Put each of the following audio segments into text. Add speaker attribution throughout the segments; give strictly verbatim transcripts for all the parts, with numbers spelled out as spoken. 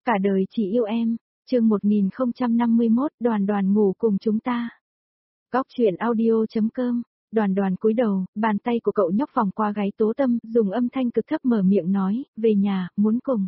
Speaker 1: Cả đời chỉ yêu em, chương một nghìn không trăm năm mươi mốt, Đoàn Đoàn ngủ cùng chúng ta. Góc truyện audio.com, Đoàn Đoàn cúi đầu, bàn tay của cậu nhóc vòng qua gáy Tố Tâm, dùng âm thanh cực thấp mở miệng nói, về nhà, muốn cùng.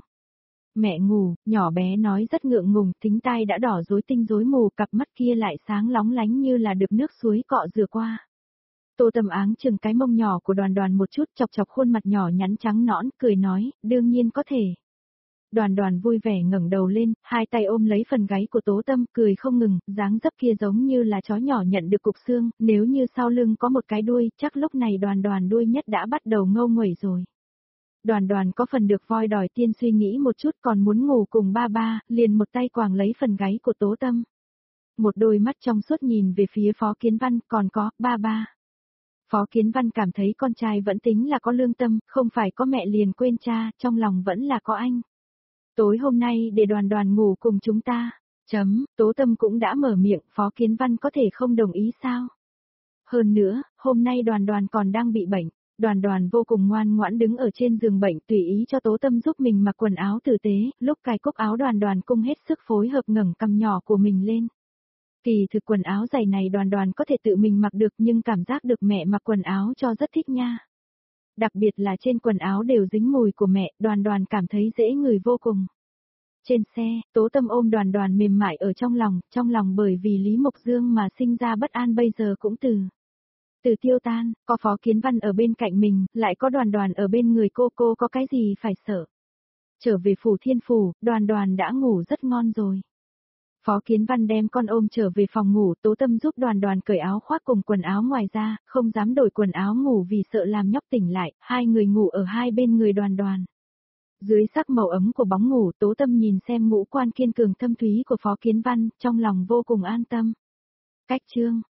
Speaker 1: Mẹ ngủ, nhỏ bé nói rất ngượng ngùng, thính tai đã đỏ rối tinh rối mù, cặp mắt kia lại sáng lóng lánh như là được nước suối cọ rửa qua. Tô Tâm áng chừng cái mông nhỏ của Đoàn Đoàn một chút, chọc chọc khuôn mặt nhỏ nhắn trắng nõn, cười nói, đương nhiên có thể. Đoàn Đoàn vui vẻ ngẩng đầu lên, hai tay ôm lấy phần gáy của Tố Tâm, cười không ngừng, dáng dấp kia giống như là chó nhỏ nhận được cục xương, nếu như sau lưng có một cái đuôi, chắc lúc này Đoàn Đoàn đuôi nhất đã bắt đầu ngâu nguẩy rồi. Đoàn Đoàn có phần được voi đòi tiên suy nghĩ một chút, còn muốn ngủ cùng ba ba, liền một tay quàng lấy phần gáy của Tố Tâm. Một đôi mắt trong suốt nhìn về phía Phó Kiến Văn, còn có, ba ba. Phó Kiến Văn cảm thấy con trai vẫn tính là có lương tâm, không phải có mẹ liền quên cha, trong lòng vẫn là có anh. Tối hôm nay để Đoàn Đoàn ngủ cùng chúng ta. Chấm, Tố Tâm cũng đã mở miệng, Phó Kiến Văn có thể không đồng ý sao? Hơn nữa, hôm nay Đoàn Đoàn còn đang bị bệnh. Đoàn Đoàn vô cùng ngoan ngoãn đứng ở trên giường bệnh, tùy ý cho Tố Tâm giúp mình mặc quần áo tử tế, lúc cài cúc áo Đoàn Đoàn cung hết sức phối hợp ngẩng cằm nhỏ của mình lên. Kỳ thực quần áo dày này Đoàn Đoàn có thể tự mình mặc được, nhưng cảm giác được mẹ mặc quần áo cho rất thích nha. Đặc biệt là trên quần áo đều dính mùi của mẹ, Đoàn Đoàn cảm thấy dễ ngửi vô cùng. Trên xe, Tố Tâm ôm Đoàn Đoàn mềm mại ở trong lòng, trong lòng bởi vì Lý Mộc Dương mà sinh ra bất an bây giờ cũng từ. Từ tiêu tan, có Phó Kiến Văn ở bên cạnh mình, lại có Đoàn Đoàn ở bên người cô, cô có cái gì phải sợ. Trở về phủ Thiên Phủ, Đoàn Đoàn đã ngủ rất ngon rồi. Phó Kiến Văn đem con ôm trở về phòng ngủ, Tố Tâm giúp Đoàn Đoàn cởi áo khoác cùng quần áo ngoài ra, không dám đổi quần áo ngủ vì sợ làm nhóc tỉnh lại, hai người ngủ ở hai bên người Đoàn Đoàn. Dưới sắc màu ấm của bóng ngủ, Tố Tâm nhìn xem ngũ quan kiên cường thâm thúy của Phó Kiến Văn, trong lòng vô cùng an tâm. Cách chương,